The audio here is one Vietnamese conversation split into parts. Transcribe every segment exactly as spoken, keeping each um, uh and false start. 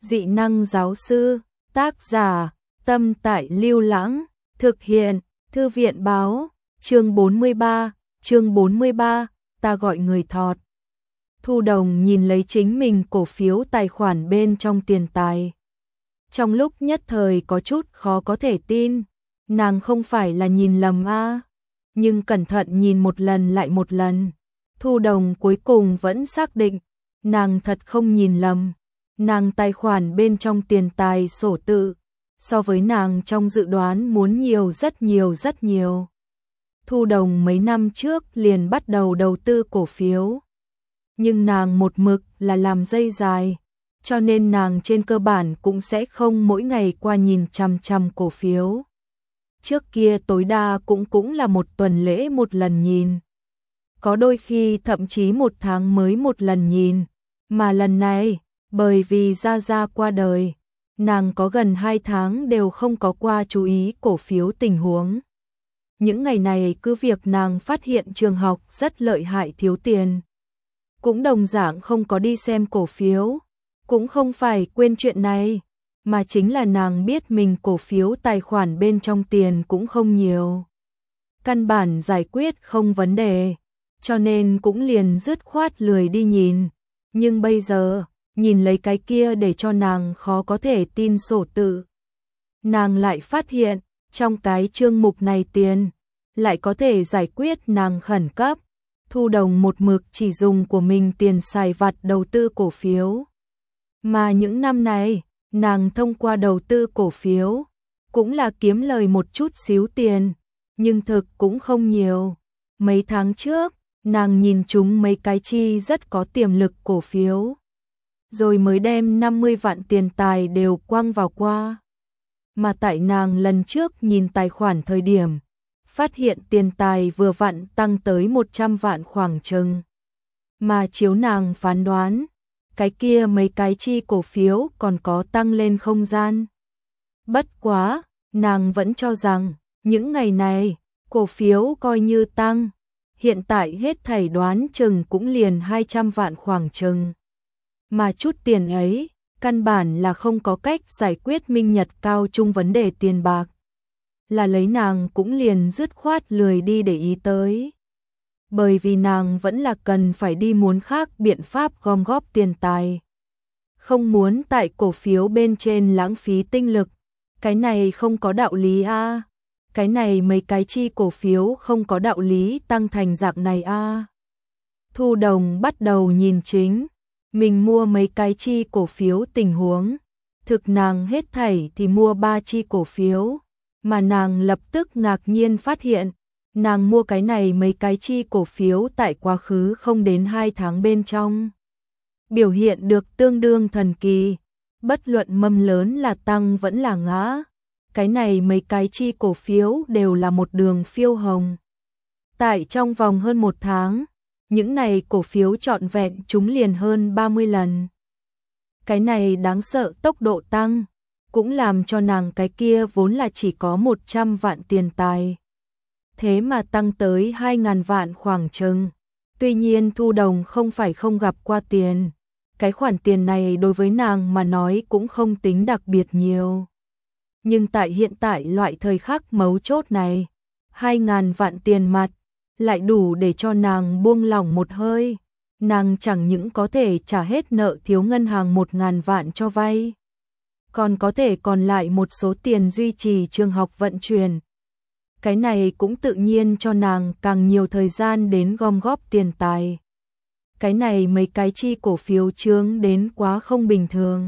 Dị năng giáo sư, tác giả, Tâm Tại Lưu Lãng, thực hiện, Thư viện báo, chương bốn mươi ba, chương bốn mươi ba, ta gọi người thọt. Thu Đồng nhìn lấy chính mình cổ phiếu tài khoản bên trong tiền tài. Trong lúc nhất thời có chút khó có thể tin, nàng không phải là nhìn lầm a, nhưng cẩn thận nhìn một lần lại một lần, Thu Đồng cuối cùng vẫn xác định, nàng thật không nhìn lầm. Nàng tài khoản bên trong tiền tài sổ tự, so với nàng trong dự đoán muốn nhiều rất nhiều rất nhiều. Thu Đồng mấy năm trước liền bắt đầu đầu tư cổ phiếu. Nhưng nàng một mực là làm dây dài, cho nên nàng trên cơ bản cũng sẽ không mỗi ngày qua nhìn chằm chằm cổ phiếu. Trước kia tối đa cũng cũng là một tuần lễ một lần nhìn. Có đôi khi thậm chí một tháng mới một lần nhìn, mà lần này, bởi vì Gia Gia qua đời, nàng có gần hai tháng đều không có qua chú ý cổ phiếu tình huống. Những ngày này cứ việc nàng phát hiện trường học rất lợi hại thiếu tiền, cũng đồng dạng không có đi xem cổ phiếu, cũng không phải quên chuyện này, mà chính là nàng biết mình cổ phiếu tài khoản bên trong tiền cũng không nhiều. Căn bản giải quyết không vấn đề, cho nên cũng liền dứt khoát lười đi nhìn. Nhưng bây giờ, nhìn lấy cái kia để cho nàng khó có thể tin sổ tự. Nàng lại phát hiện, trong cái chương mục này tiền, lại có thể giải quyết nàng khẩn cấp. Thu Đồng một mực chỉ dùng của mình tiền xài vặt đầu tư cổ phiếu. Mà những năm này, nàng thông qua đầu tư cổ phiếu, cũng là kiếm lời một chút xíu tiền, nhưng thực cũng không nhiều. Mấy tháng trước, nàng nhìn chúng mấy cái chi rất có tiềm lực cổ phiếu, rồi mới đem năm mươi vạn tiền tài đều quăng vào qua. Mà tại nàng lần trước nhìn tài khoản thời điểm, phát hiện tiền tài vừa vặn tăng tới một trăm vạn khoảng chừng. Mà chiếu nàng phán đoán, cái kia mấy cái chi cổ phiếu còn có tăng lên không gian. Bất quá, nàng vẫn cho rằng, những ngày này, cổ phiếu coi như tăng, hiện tại hết thảy đoán chừng cũng liền hai trăm vạn khoảng chừng. Mà chút tiền ấy, căn bản là không có cách giải quyết minh nhật cao chung vấn đề tiền bạc. Là lấy nàng cũng liền dứt khoát lười đi để ý tới. Bởi vì nàng vẫn là cần phải đi muốn khác biện pháp gom góp tiền tài. Không muốn tại cổ phiếu bên trên lãng phí tinh lực. Cái này không có đạo lý a. Cái này mấy cái chi cổ phiếu không có đạo lý tăng thành dạng này a. Thu Đồng bắt đầu nhìn chính. Mình mua mấy cái chi cổ phiếu tình huống. Thực nàng hết thảy thì mua ba chi cổ phiếu. Mà nàng lập tức ngạc nhiên phát hiện. Nàng mua cái này mấy cái chi cổ phiếu tại quá khứ không đến hai tháng bên trong. Biểu hiện được tương đương thần kỳ. Bất luận mâm lớn là tăng vẫn là ngã. Cái này mấy cái chi cổ phiếu đều là một đường phiêu hồng. Tại trong vòng hơn một tháng, những này cổ phiếu trọn vẹn chúng liền hơn ba mươi lần. Cái này đáng sợ tốc độ tăng, cũng làm cho nàng cái kia vốn là chỉ có một trăm vạn tiền tài. Thế mà tăng tới hai ngàn vạn khoảng chừng. Tuy nhiên Thu Đồng không phải không gặp qua tiền. Cái khoản tiền này đối với nàng mà nói cũng không tính đặc biệt nhiều. Nhưng tại hiện tại loại thời khắc mấu chốt này, hai ngàn vạn tiền mặt, lại đủ để cho nàng buông lỏng một hơi. Nàng chẳng những có thể trả hết nợ thiếu ngân hàng một ngàn vạn cho vay, còn có thể còn lại một số tiền duy trì trường học vận chuyển. Cái này cũng tự nhiên cho nàng càng nhiều thời gian đến gom góp tiền tài. Cái này mấy cái chi cổ phiếu chướng đến quá không bình thường.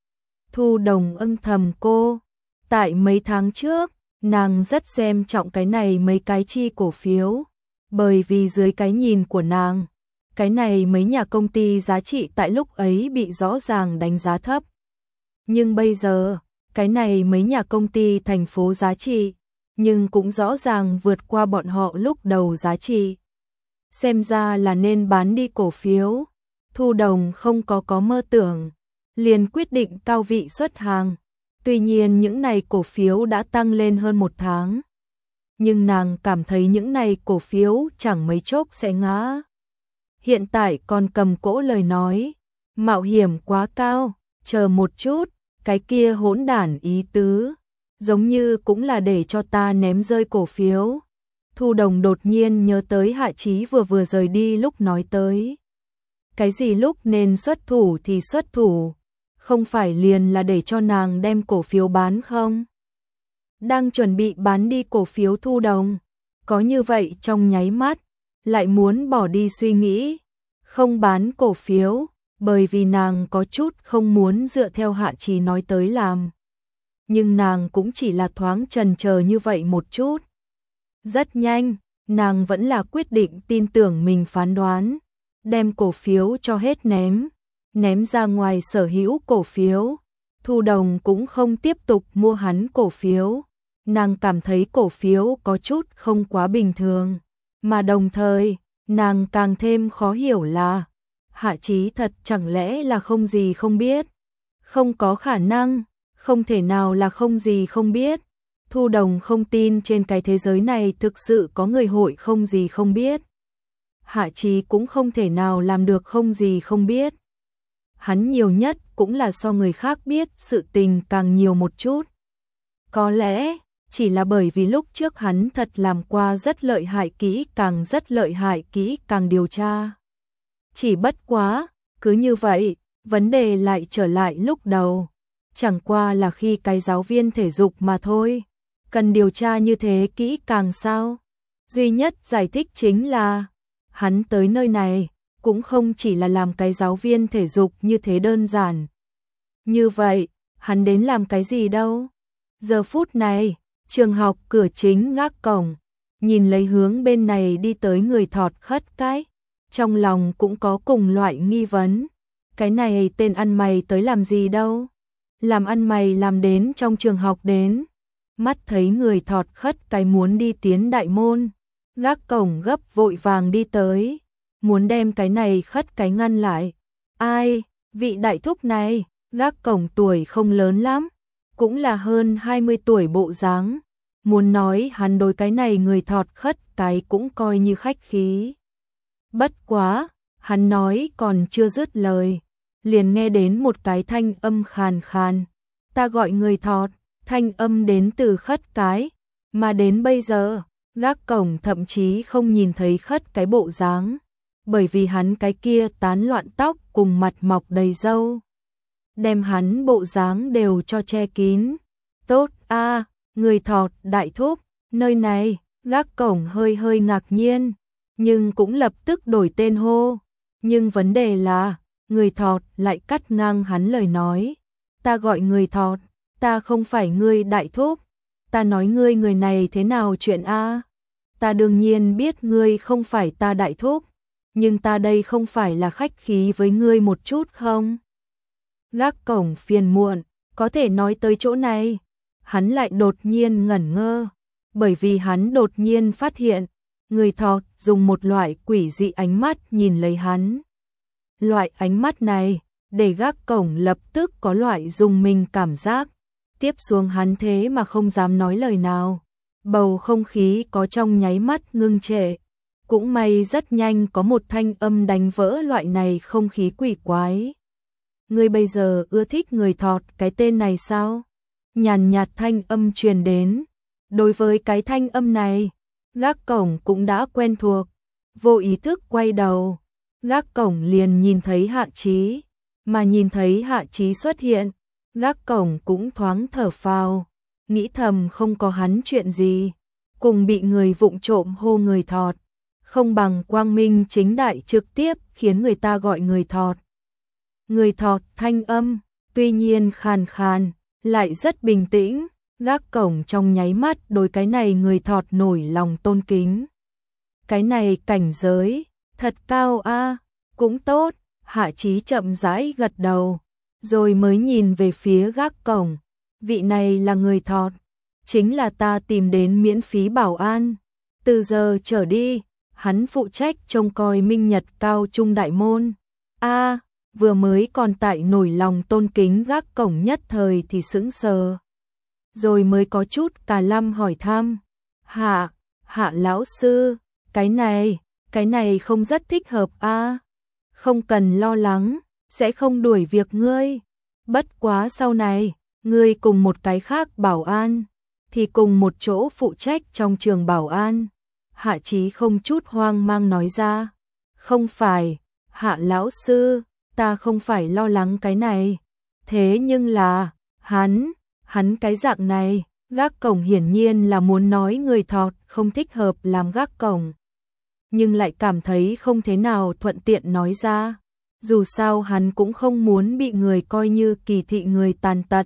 Thu Đồng âm thầm cô. Tại mấy tháng trước, nàng rất xem trọng cái này mấy cái chi cổ phiếu. Bởi vì dưới cái nhìn của nàng, cái này mấy nhà công ty giá trị tại lúc ấy bị rõ ràng đánh giá thấp. Nhưng bây giờ, cái này mấy nhà công ty thành phố giá trị, nhưng cũng rõ ràng vượt qua bọn họ lúc đầu giá trị. Xem ra là nên bán đi cổ phiếu. Thu Đồng không có có mơ tưởng, liền quyết định cao vị xuất hàng. Tuy nhiên những này cổ phiếu đã tăng lên hơn một tháng. Nhưng nàng cảm thấy những này cổ phiếu chẳng mấy chốc sẽ ngã. Hiện tại còn cầm cỗ lời nói, mạo hiểm quá cao, chờ một chút, cái kia hỗn đản ý tứ, giống như cũng là để cho ta ném rơi cổ phiếu. Thu Đồng đột nhiên nhớ tới Hạ Chí vừa vừa rời đi lúc nói tới. Cái gì lúc nên xuất thủ thì xuất thủ, không phải liền là để cho nàng đem cổ phiếu bán không? Đang chuẩn bị bán đi cổ phiếu Thu Đồng, có như vậy trong nháy mắt, lại muốn bỏ đi suy nghĩ, không bán cổ phiếu, bởi vì nàng có chút không muốn dựa theo Hạ Chí nói tới làm. Nhưng nàng cũng chỉ là thoáng chần chờ như vậy một chút. Rất nhanh, nàng vẫn là quyết định tin tưởng mình phán đoán, đem cổ phiếu cho hết ném, ném ra ngoài sở hữu cổ phiếu. Thu Đồng cũng không tiếp tục mua hắn cổ phiếu, nàng cảm thấy cổ phiếu có chút không quá bình thường, mà đồng thời, nàng càng thêm khó hiểu là Hạ Chí thật chẳng lẽ là không gì không biết, không có khả năng, không thể nào là không gì không biết. Thu Đồng không tin trên cái thế giới này thực sự có người hội không gì không biết. Hạ Chí cũng không thể nào làm được không gì không biết. Hắn nhiều nhất cũng là so người khác biết sự tình càng nhiều một chút. Có lẽ, chỉ là bởi vì lúc trước hắn thật làm qua rất lợi hại kỹ càng rất lợi hại kỹ càng điều tra. Chỉ bất quá, cứ như vậy, vấn đề lại trở lại lúc đầu. Chẳng qua là khi cái giáo viên thể dục mà thôi. Cần điều tra như thế kỹ càng sao? Duy nhất giải thích chính là hắn tới nơi này cũng không chỉ là làm cái giáo viên thể dục như thế đơn giản. Như vậy, hắn đến làm cái gì đâu? Giờ phút này, trường học cửa chính gác cổng, nhìn lấy hướng bên này đi tới người thọt khất cái, trong lòng cũng có cùng loại nghi vấn. Cái này tên ăn mày tới làm gì đâu? Làm ăn mày làm đến trong trường học đến. Mắt thấy người thọt khất cái muốn đi tiến đại môn, gác cổng gấp vội vàng đi tới, muốn đem cái này khất cái ngăn lại. Ai, vị đại thúc này, gác cổng tuổi không lớn lắm, cũng là hơn hai mươi tuổi bộ dáng, muốn nói hắn đối cái này người thọt khất cái cũng coi như khách khí. Bất quá, hắn nói còn chưa dứt lời, liền nghe đến một cái thanh âm khàn khàn, ta gọi người thọt. Thanh âm đến từ khất cái, mà đến bây giờ, gác cổng thậm chí không nhìn thấy khất cái bộ dáng, bởi vì hắn cái kia tán loạn tóc cùng mặt mọc đầy râu, đem hắn bộ dáng đều cho che kín. Tốt a, à, người thọt đại thúc, nơi này, gác cổng hơi hơi ngạc nhiên, nhưng cũng lập tức đổi tên hô. Nhưng vấn đề là, người thọt lại cắt ngang hắn lời nói, ta gọi người thọt. Ta không phải ngươi đại thúc, ta nói ngươi người này thế nào chuyện a? Ta đương nhiên biết ngươi không phải ta đại thúc, nhưng ta đây không phải là khách khí với ngươi một chút không? Gác cổng phiền muộn, có thể nói tới chỗ này, hắn lại đột nhiên ngẩn ngơ, bởi vì hắn đột nhiên phát hiện, người thọt dùng một loại quỷ dị ánh mắt nhìn lấy hắn. Loại ánh mắt này, để gác cổng lập tức có loại dùng mình cảm giác. Tiếp xuống hắn thế mà không dám nói lời nào, bầu không khí có trong nháy mắt ngưng trệ. Cũng may rất nhanh có một thanh âm đánh vỡ loại này không khí quỷ quái. Ngươi bây giờ ưa thích người thọt cái tên này sao? Nhàn nhạt thanh âm truyền đến. Đối với cái thanh âm này, gác cổng cũng đã quen thuộc, vô ý thức quay đầu. Gác cổng liền nhìn thấy Hạ Chí, mà nhìn thấy Hạ Chí xuất hiện. Gác cổng cũng thoáng thở phào, nghĩ thầm không có hắn chuyện gì, cùng bị người vụng trộm hô người thọt, không bằng quang minh chính đại trực tiếp khiến người ta gọi người thọt. Người thọt thanh âm, tuy nhiên khàn khàn, lại rất bình tĩnh, gác cổng trong nháy mắt đối cái này người thọt nổi lòng tôn kính. Cái này cảnh giới, thật cao a, cũng tốt, Hạ Chí chậm rãi gật đầu. Rồi mới nhìn về phía gác cổng, vị này là người thọt, chính là ta tìm đến miễn phí bảo an. Từ giờ trở đi, hắn phụ trách trông coi Minh Nhật Cao Trung đại môn. A, à, vừa mới còn tại nổi lòng tôn kính gác cổng nhất thời thì sững sờ. Rồi mới có chút cà lăm hỏi thăm. Hạ, Hạ lão sư, cái này, cái này không rất thích hợp a. À? Không cần lo lắng. Sẽ không đuổi việc ngươi. Bất quá sau này, ngươi cùng một cái khác bảo an, thì cùng một chỗ phụ trách trong trường bảo an. Hạ Chí không chút hoang mang nói ra. Không phải, Hạ lão sư, ta không phải lo lắng cái này. Thế nhưng là, hắn, hắn cái dạng này, gác cổng hiển nhiên là muốn nói người thọt không thích hợp làm gác cổng. Nhưng lại cảm thấy không thế nào thuận tiện nói ra. Dù sao hắn cũng không muốn bị người coi như kỳ thị người tàn tật.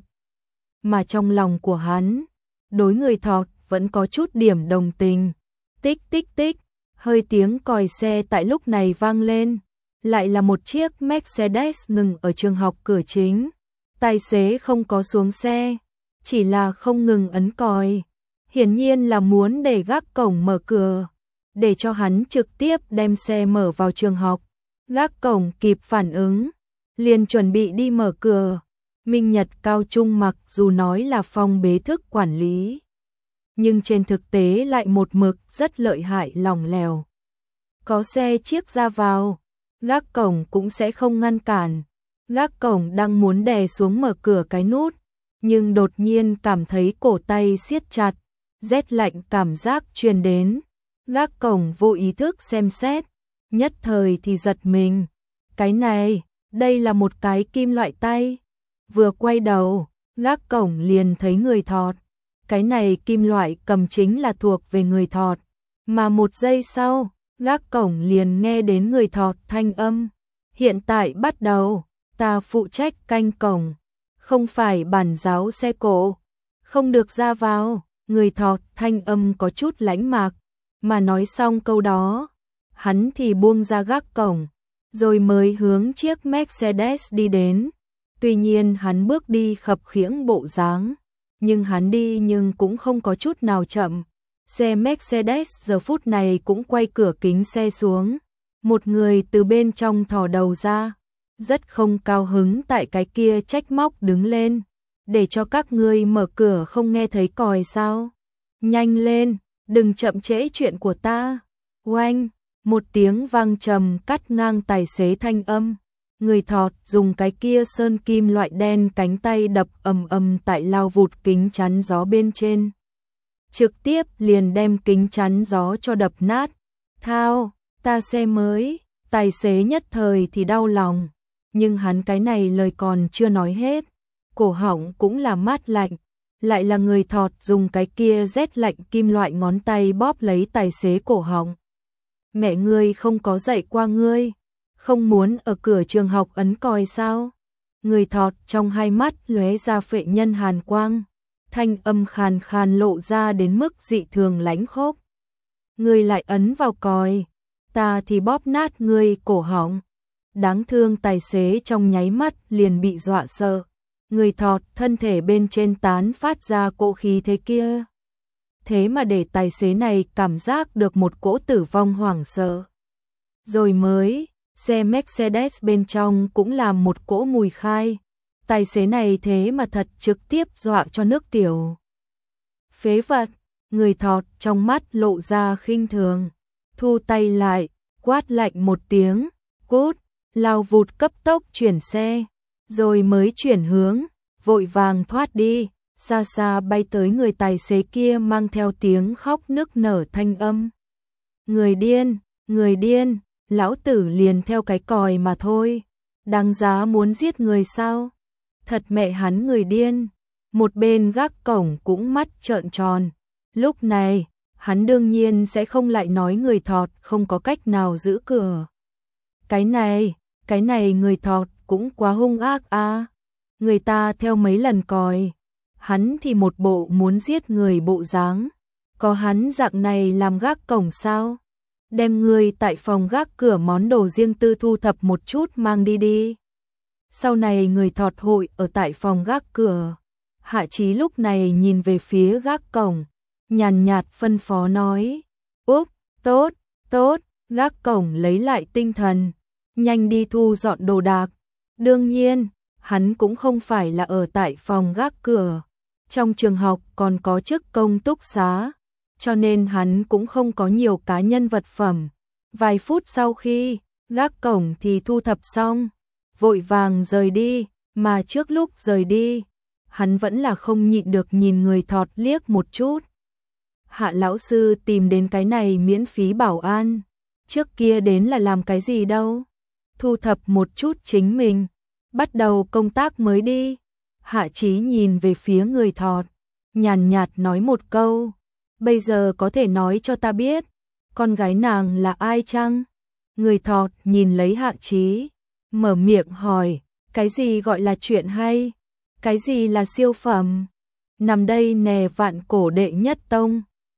Mà trong lòng của hắn, đối người thọt vẫn có chút điểm đồng tình. Tích tích tích, hơi tiếng còi xe tại lúc này vang lên. Lại là một chiếc Mercedes ngừng ở trường học cửa chính. Tài xế không có xuống xe, chỉ là không ngừng ấn còi. Hiển nhiên là muốn để gác cổng mở cửa, để cho hắn trực tiếp đem xe mở vào trường học. Gác cổng kịp phản ứng, liền chuẩn bị đi mở cửa. Minh Nhật cao trung mặc dù nói là phòng bế thức quản lý, nhưng trên thực tế lại một mực rất lợi hại lỏng lẻo. Có xe chiếc ra vào, gác cổng cũng sẽ không ngăn cản. Gác cổng đang muốn đè xuống mở cửa cái nút, nhưng đột nhiên cảm thấy cổ tay siết chặt, rét lạnh cảm giác truyền đến. Gác cổng vô ý thức xem xét, nhất thời thì giật mình. Cái này, đây là một cái kim loại tay. Vừa quay đầu, gác cổng liền thấy người thọt. Cái này kim loại cầm chính là thuộc về người thọt. Mà một giây sau, gác cổng liền nghe đến người thọt thanh âm. Hiện tại bắt đầu, ta phụ trách canh cổng, không phải bản giáo xe cộ, không được ra vào. Người thọt thanh âm có chút lãnh mạc, mà nói xong câu đó, hắn thì buông ra gác cổng, rồi mới hướng chiếc Mercedes đi đến. Tuy nhiên hắn bước đi khập khiễng bộ dáng, nhưng hắn đi nhưng cũng không có chút nào chậm. Xe Mercedes giờ phút này cũng quay cửa kính xe xuống, một người từ bên trong thò đầu ra, rất không cao hứng tại cái kia trách móc đứng lên. Để cho các ngươi mở cửa không nghe thấy còi sao? Nhanh lên, đừng chậm trễ chuyện của ta. Oanh, một tiếng vang trầm cắt ngang tài xế thanh âm. Người thọt dùng cái kia sơn kim loại đen cánh tay đập ầm ầm tại lao vụt kính chắn gió bên trên. Trực tiếp liền đem kính chắn gió cho đập nát. Thao, ta xe mới, tài xế nhất thời thì đau lòng. Nhưng hắn cái này lời còn chưa nói hết, cổ họng cũng là mát lạnh. Lại là người thọt dùng cái kia rét lạnh kim loại ngón tay bóp lấy tài xế cổ họng. Mẹ ngươi không có dạy qua ngươi, không muốn ở cửa trường học ấn còi sao? Người thọt trong hai mắt lóe ra phệ nhân hàn quang, thanh âm khàn khàn lộ ra đến mức dị thường lãnh khốc. Ngươi lại ấn vào còi, ta thì bóp nát ngươi cổ họng. Đáng thương tài xế trong nháy mắt liền bị dọa sợ. Người thọt thân thể bên trên tán phát ra cỗ khí thế kia. Thế mà để tài xế này cảm giác được một cỗ tử vong hoảng sợ. Rồi mới, xe Mercedes bên trong cũng làm một cỗ mùi khai. Tài xế này thế mà thật trực tiếp dọa cho nước tiểu. Phế vật, người thọt trong mắt lộ ra khinh thường. Thu tay lại, quát lạnh một tiếng, cút, lao vụt cấp tốc chuyển xe. Rồi mới chuyển hướng, vội vàng thoát đi, xa xa bay tới người tài xế kia mang theo tiếng khóc nức nở thanh âm. Người điên, người điên, lão tử liền theo cái còi mà thôi, đáng giá muốn giết người sao? Thật mẹ hắn người điên. Một bên gác cổng cũng mắt trợn tròn. Lúc này, hắn đương nhiên sẽ không lại nói người thọt không có cách nào giữ cửa. Cái này, cái này người thọt cũng quá hung ác a. À. Người ta theo mấy lần còi, hắn thì một bộ muốn giết người bộ dáng. Có hắn dạng này làm gác cổng sao? Đem người tại phòng gác cửa món đồ riêng tư thu thập một chút mang đi đi. Sau này người thọt hội ở tại phòng gác cửa. Hạ Chí lúc này nhìn về phía gác cổng, nhàn nhạt phân phó nói. Úp, tốt, tốt, gác cổng lấy lại tinh thần, nhanh đi thu dọn đồ đạc. Đương nhiên, hắn cũng không phải là ở tại phòng gác cửa. Trong trường học còn có chức công túc xá, cho nên hắn cũng không có nhiều cá nhân vật phẩm. Vài phút sau khi gác cổng thì thu thập xong, vội vàng rời đi, Mà trước lúc rời đi, hắn vẫn là không nhịn được nhìn người thọt liếc một chút. Hạ lão sư tìm đến cái này miễn phí bảo an, trước kia đến là làm cái gì đâu? Thu thập một chút chính mình, bắt đầu công tác mới đi. Hạ Chí nhìn về phía người thọt, nhàn nhạt nói một câu, bây giờ có thể nói cho ta biết, con gái nàng là ai chăng? Người thọt nhìn lấy Hạ Chí, mở miệng hỏi, cái gì gọi là chuyện hay? Cái gì là siêu phẩm? Nằm đây nè vạn cổ đệ nhất tông.